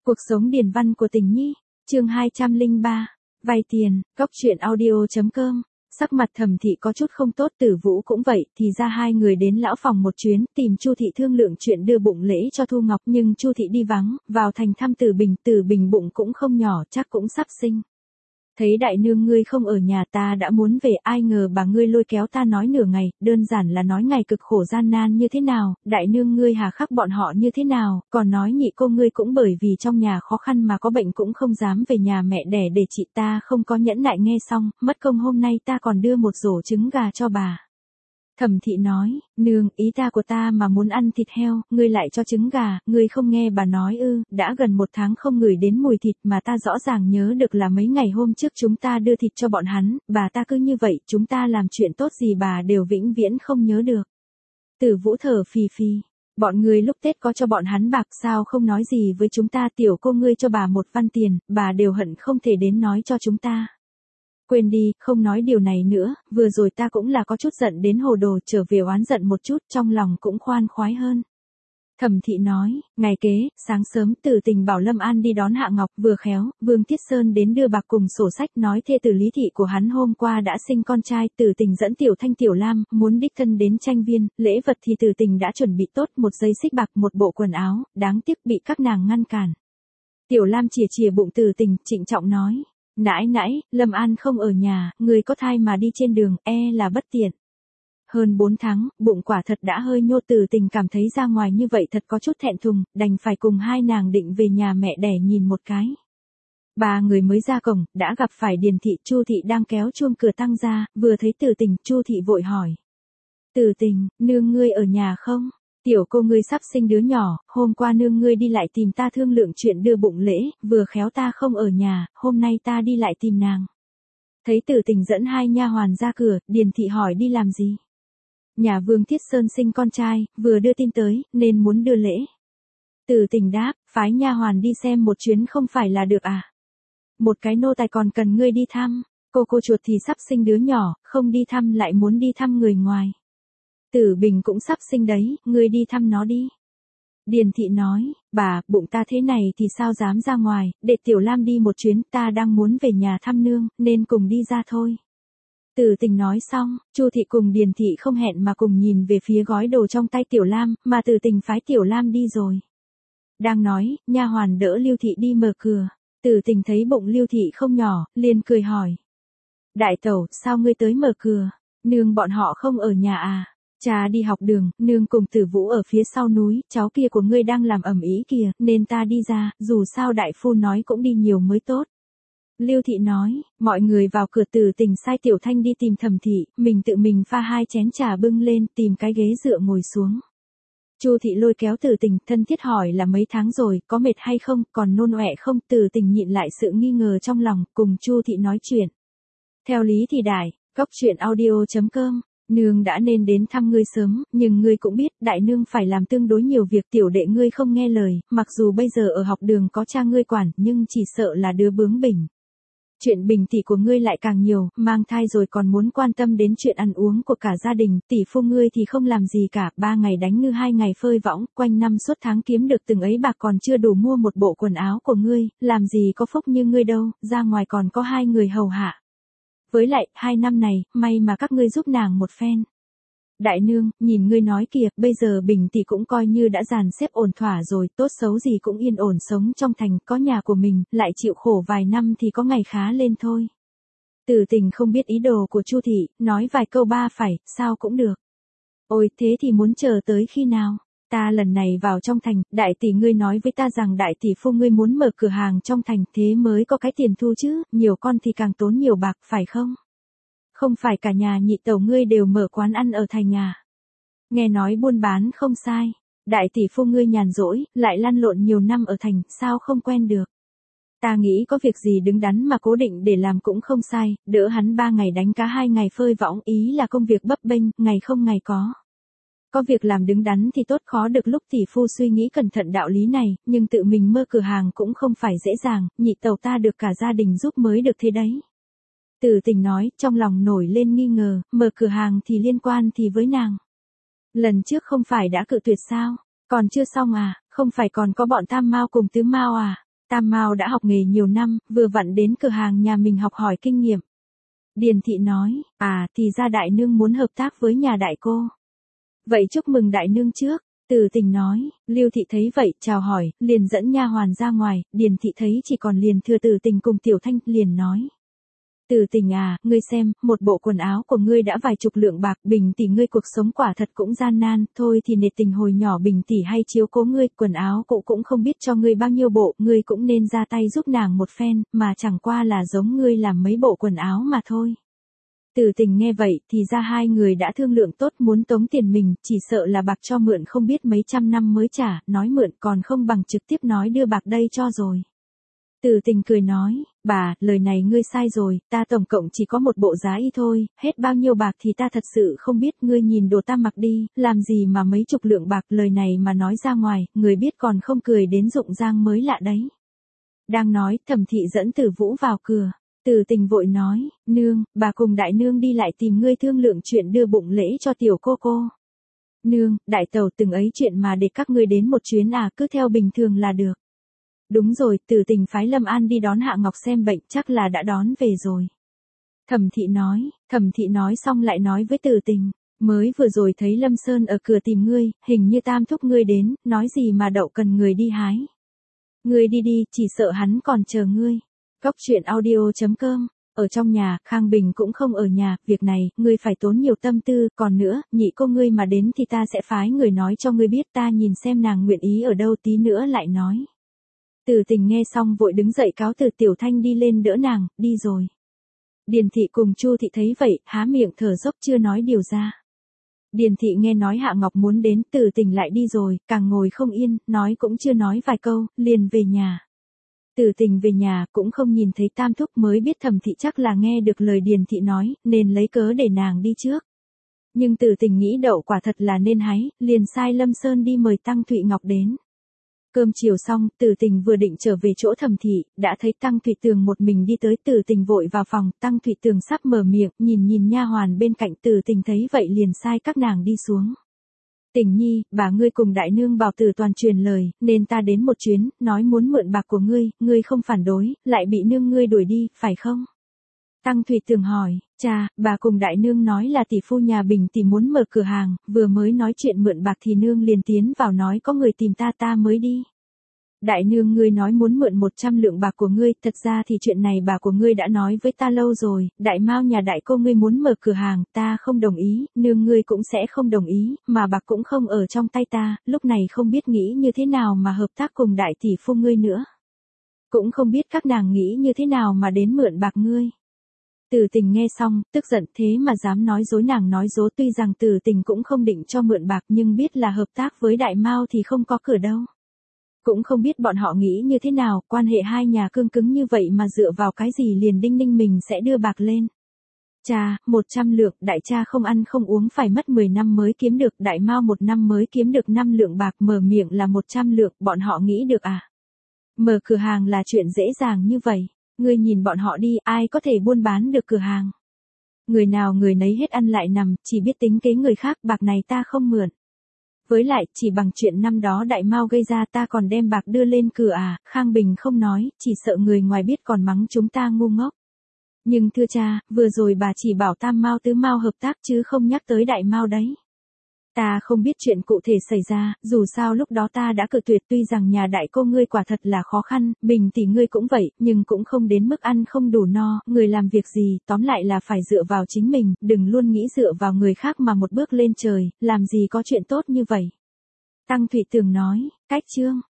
Cuộc sống điển văn của tình nhi, chương 203, vay tiền, góc truyện audio.com. Sắc mặt Thẩm Thị có chút không tốt, Tử Vũ cũng vậy, thì ra hai người đến lão phòng một chuyến, tìm Chu Thị thương lượng chuyện đưa bụng lễ cho Thu Ngọc, nhưng Chu Thị đi vắng, vào thành thăm Tử Bình bụng cũng không nhỏ, chắc cũng sắp sinh. Thấy đại nương ngươi không ở nhà, ta đã muốn về, ai ngờ bà ngươi lôi kéo ta nói nửa ngày, đơn giản là nói ngày cực khổ gian nan như thế nào, đại nương ngươi hà khắc bọn họ như thế nào, còn nói nhị cô ngươi cũng bởi vì trong nhà khó khăn mà có bệnh cũng không dám về nhà mẹ đẻ để trị, ta không có nhẫn nại nghe xong, mất công hôm nay ta còn đưa một rổ trứng gà cho bà. Thẩm Thị nói, nương, ý ta của ta mà muốn ăn thịt heo, ngươi lại cho trứng gà, ngươi không nghe bà nói ư, đã gần 1 tháng không ngửi đến mùi thịt mà ta rõ ràng nhớ được là mấy ngày hôm trước chúng ta đưa thịt cho bọn hắn, bà ta cứ như vậy, chúng ta làm chuyện tốt gì bà đều vĩnh viễn không nhớ được. Tử Vũ thở phì phì, bọn ngươi lúc Tết có cho bọn hắn bạc sao không nói gì với chúng ta, tiểu cô ngươi cho bà 1 văn tiền, bà đều hận không thể đến nói cho chúng ta. Quên đi, không nói điều này nữa, vừa rồi ta cũng là có chút giận đến hồ đồ, trở về oán giận một chút, trong lòng cũng khoan khoái hơn. Thẩm Thị nói, ngày kế, sáng sớm Tử Tình bảo Lâm An đi đón Hạ Ngọc, vừa khéo, Vương Thiết Sơn đến đưa bạc cùng sổ sách, nói thê tử Lý Thị của hắn hôm qua đã sinh con trai, Tử Tình dẫn Tiểu Thanh Tiểu Lam, muốn đích thân đến tranh viên, lễ vật thì Tử Tình đã chuẩn bị tốt, 1 dây xích bạc, 1 bộ quần áo, đáng tiếc bị các nàng ngăn cản. Tiểu Lam chìa bụng Tử Tình, trịnh trọng nói. Nãi, Lâm An không ở nhà, người có thai mà đi trên đường, là bất tiện. Hơn 4 tháng, bụng quả thật đã hơi nhô, Tử Tình cảm thấy ra ngoài như vậy thật có chút thẹn thùng, đành phải cùng hai nàng định về nhà mẹ đẻ nhìn một cái. 3 người mới ra cổng, đã gặp phải Điền Thị, Chu Thị đang kéo chuông cửa tăng ra, vừa thấy Tử Tình, Chu Thị vội hỏi. Tử Tình, nương ngươi ở nhà không? Tiểu cô ngươi sắp sinh đứa nhỏ, hôm qua nương ngươi đi lại tìm ta thương lượng chuyện đưa bụng lễ, vừa khéo ta không ở nhà, hôm nay ta đi lại tìm nàng. Thấy Tử Tình dẫn 2 nha hoàn ra cửa, Điền Thị hỏi đi làm gì? Nhà Vương Thiết Sơn sinh con trai, vừa đưa tin tới, nên muốn đưa lễ. Tử Tình đáp, phái nha hoàn đi xem một chuyến không phải là được à? Một cái nô tài còn cần ngươi đi thăm, cô chuột thì sắp sinh đứa nhỏ, không đi thăm lại muốn đi thăm người ngoài. Tử Bình cũng sắp sinh đấy, ngươi đi thăm nó đi. Điền Thị nói, bà, bụng ta thế này thì sao dám ra ngoài, để Tiểu Lam đi một chuyến, ta đang muốn về nhà thăm nương, nên cùng đi ra thôi. Tử Tình nói xong, Chu Thị cùng Điền Thị không hẹn mà cùng nhìn về phía gói đồ trong tay Tiểu Lam, mà Tử Tình phái Tiểu Lam đi rồi. Đang nói, nha hoàn đỡ Lưu Thị đi mở cửa. Tử Tình thấy bụng Lưu Thị không nhỏ, liền cười hỏi. Đại tẩu, sao ngươi tới mở cửa? Nương bọn họ không ở nhà à? Cha đi học đường, nương cùng Tử Vũ ở phía sau núi, cháu kia của ngươi đang làm ầm ĩ kìa, nên ta đi ra, dù sao đại phu nói cũng đi nhiều mới tốt. Lưu Thị nói, mọi người vào cửa. Tử Tình sai Tiểu Thanh đi tìm Thẩm Thị, mình tự mình pha 2 chén trà bưng lên, tìm cái ghế dựa ngồi xuống. Chu Thị lôi kéo Tử Tình, thân thiết hỏi là mấy tháng rồi, có mệt hay không, còn nôn ọe không? Tử Tình nhịn lại sự nghi ngờ trong lòng, cùng Chu Thị nói chuyện. Theo lý thì đại, góc truyện audio.com. Nương đã nên đến thăm ngươi sớm, nhưng ngươi cũng biết, đại nương phải làm tương đối nhiều việc, tiểu đệ ngươi không nghe lời, mặc dù bây giờ ở học đường có cha ngươi quản, nhưng chỉ sợ là đứa bướng bỉnh. Chuyện bình tỷ của ngươi lại càng nhiều, mang thai rồi còn muốn quan tâm đến chuyện ăn uống của cả gia đình, tỷ phu ngươi thì không làm gì cả, 3 ngày đánh ngư 2 ngày phơi võng, quanh năm suốt tháng kiếm được từng ấy bạc còn chưa đủ mua một bộ quần áo của ngươi, làm gì có phúc như ngươi đâu, ra ngoài còn có 2 người hầu hạ. Với lại, 2 năm này, may mà các ngươi giúp nàng một phen. Đại nương, nhìn ngươi nói kìa, bây giờ Bình tỷ cũng coi như đã dàn xếp ổn thỏa rồi, tốt xấu gì cũng yên ổn sống trong thành, có nhà của mình, lại chịu khổ vài năm thì có ngày khá lên thôi. Tử Tình không biết ý đồ của Chu Thị, nói vài câu ba phải, sao cũng được. Ôi, thế thì muốn chờ tới khi nào? Ta lần này vào trong thành, đại tỷ ngươi nói với ta rằng đại tỷ phu ngươi muốn mở cửa hàng trong thành, thế mới có cái tiền thu chứ, nhiều con thì càng tốn nhiều bạc, phải không? Không phải cả nhà nhị tẩu ngươi đều mở quán ăn ở thành à? Nghe nói buôn bán không sai, đại tỷ phu ngươi nhàn rỗi, lại lăn lộn nhiều năm ở thành, sao không quen được? Ta nghĩ có việc gì đứng đắn mà cố định để làm cũng không sai, đỡ hắn 3 ngày đánh cá 2 ngày phơi võng, ý là công việc bấp bênh, ngày không ngày có. Có việc làm đứng đắn thì tốt, khó được lúc tỷ phu suy nghĩ cẩn thận đạo lý này, nhưng tự mình mơ cửa hàng cũng không phải dễ dàng, nhị tẩu ta được cả gia đình giúp mới được thế đấy. Tử Tình nói, trong lòng nổi lên nghi ngờ, mở cửa hàng thì liên quan thì với nàng. Lần trước không phải đã cự tuyệt sao? Còn chưa xong à, không phải còn có bọn Tam Mao cùng Tứ Mao à? Tam Mao đã học nghề nhiều năm, vừa vặn đến cửa hàng nhà mình học hỏi kinh nghiệm. Điền thị nói, thì ra đại nương muốn hợp tác với nhà đại cô. Vậy chúc mừng đại nương trước. Từ Tình nói, Lưu thị thấy vậy, chào hỏi, liền dẫn nha hoàn ra ngoài, Điền thị thấy chỉ còn liền thừa Từ Tình cùng Tiểu Thanh, liền nói. Từ Tình ngươi xem, một bộ quần áo của ngươi đã vài chục lượng bạc, Bình tỷ ngươi cuộc sống quả thật cũng gian nan, thôi thì nể tình hồi nhỏ Bình tỷ hay chiếu cố ngươi, quần áo cụ cũng không biết cho ngươi bao nhiêu bộ, ngươi cũng nên ra tay giúp nàng một phen, mà chẳng qua là giống ngươi làm mấy bộ quần áo mà thôi. Từ Tình nghe vậy, thì ra hai người đã thương lượng tốt muốn tống tiền mình, chỉ sợ là bạc cho mượn không biết mấy trăm năm mới trả, nói mượn còn không bằng trực tiếp nói đưa bạc đây cho rồi. Từ Tình cười nói, bà, lời này ngươi sai rồi, ta tổng cộng chỉ có một bộ giá y thôi, hết bao nhiêu bạc thì ta thật sự không biết, ngươi nhìn đồ ta mặc đi, làm gì mà mấy chục lượng bạc, lời này mà nói ra ngoài, người biết còn không cười đến rụng răng mới lạ đấy. Đang nói, Thẩm thị dẫn Từ Vũ vào cửa. Từ Tình vội nói, nương, bà cùng đại nương đi lại tìm ngươi thương lượng chuyện đưa bụng lễ cho tiểu cô cô. Nương, đại tẩu từng ấy chuyện mà để các ngươi đến một chuyến cứ theo bình thường là được. Đúng rồi, Từ Tình phái Lâm An đi đón Hạ Ngọc xem bệnh, chắc là đã đón về rồi. Thẩm thị nói xong lại nói với Từ Tình, mới vừa rồi thấy Lâm Sơn ở cửa tìm ngươi, hình như tam thúc ngươi đến, nói gì mà đậu cần người đi hái. Ngươi đi đi, chỉ sợ hắn còn chờ ngươi. Góc truyện audio.com. Ở trong nhà, Khang Bình cũng không ở nhà, việc này, ngươi phải tốn nhiều tâm tư, còn nữa, nhị cô ngươi mà đến thì ta sẽ phái người nói cho ngươi biết, ta nhìn xem nàng nguyện ý ở đâu, tí nữa lại nói. Từ Tình nghe xong vội đứng dậy cáo từ, Tiểu Thanh đi lên đỡ nàng, đi rồi. Điền thị cùng Chu thị thấy vậy, há miệng thở dốc chưa nói điều ra. Điền thị nghe nói Hạ Ngọc muốn đến, Từ Tình lại đi rồi, càng ngồi không yên, nói cũng chưa nói vài câu, liền về nhà. Từ Tình về nhà cũng không nhìn thấy tam thúc, mới biết Thẩm thị chắc là nghe được lời Điền thị nói, nên lấy cớ để nàng đi trước. Nhưng Từ Tình nghĩ đậu quả thật là nên hái, liền sai Lâm Sơn đi mời Tăng Thụy Ngọc đến. Cơm chiều xong, Từ Tình vừa định trở về chỗ Thẩm thị, đã thấy Tăng Thụy Tường một mình đi tới, Từ Tình vội vào phòng, Tăng Thụy Tường sắp mở miệng, nhìn nha hoàn bên cạnh, Từ Tình thấy vậy liền sai các nàng đi xuống. Tình nhi, bà ngươi cùng đại nương bảo Tử Toàn truyền lời, nên ta đến một chuyến, nói muốn mượn bạc của ngươi không phản đối, lại bị nương ngươi đuổi đi, phải không? Tăng Thụy Tường hỏi, cha, bà cùng đại nương nói là tỷ phu nhà Bình tỷ muốn mở cửa hàng, vừa mới nói chuyện mượn bạc thì nương liền tiến vào nói có người tìm ta mới đi. Đại nương ngươi nói muốn mượn 100 lượng bạc của ngươi, thật ra thì chuyện này bà của ngươi đã nói với ta lâu rồi, đại mao nhà đại cô ngươi muốn mở cửa hàng, ta không đồng ý, nương ngươi cũng sẽ không đồng ý, mà bạc cũng không ở trong tay ta, lúc này không biết nghĩ như thế nào mà hợp tác cùng đại tỷ phu ngươi nữa. Cũng không biết các nàng nghĩ như thế nào mà đến mượn bạc ngươi. Từ Tình nghe xong, tức giận, thế mà dám nói dối, nàng nói dối, tuy rằng Từ Tình cũng không định cho mượn bạc nhưng biết là hợp tác với đại mao thì không có cửa đâu. Cũng không biết bọn họ nghĩ như thế nào, quan hệ hai nhà cương cứng như vậy mà dựa vào cái gì liền đinh ninh mình sẽ đưa bạc lên. Cha, 100 lượng, đại cha không ăn không uống phải mất 10 năm mới kiếm được, đại mao 1 năm mới kiếm được 5 lượng bạc, mở miệng là 100 lượng, bọn họ nghĩ được à? Mở cửa hàng là chuyện dễ dàng như vậy, ngươi nhìn bọn họ đi, ai có thể buôn bán được cửa hàng. Người nào người nấy hết ăn lại nằm, chỉ biết tính kế người khác, bạc này ta không mượn. Với lại, chỉ bằng chuyện năm đó đại mao gây ra ta còn đem bạc đưa lên cửa à, Khang Bình không nói, chỉ sợ người ngoài biết còn mắng chúng ta ngu ngốc. Nhưng thưa cha, vừa rồi bà chỉ bảo tam mao tứ mao hợp tác chứ không nhắc tới đại mao đấy. Ta không biết chuyện cụ thể xảy ra, dù sao lúc đó ta đã cự tuyệt, tuy rằng nhà đại cô ngươi quả thật là khó khăn, Bình tỷ ngươi cũng vậy, nhưng cũng không đến mức ăn không đủ no, người làm việc gì, tóm lại là phải dựa vào chính mình, đừng luôn nghĩ dựa vào người khác mà một bước lên trời, làm gì có chuyện tốt như vậy. Tăng Thụy Tường nói, cách chương.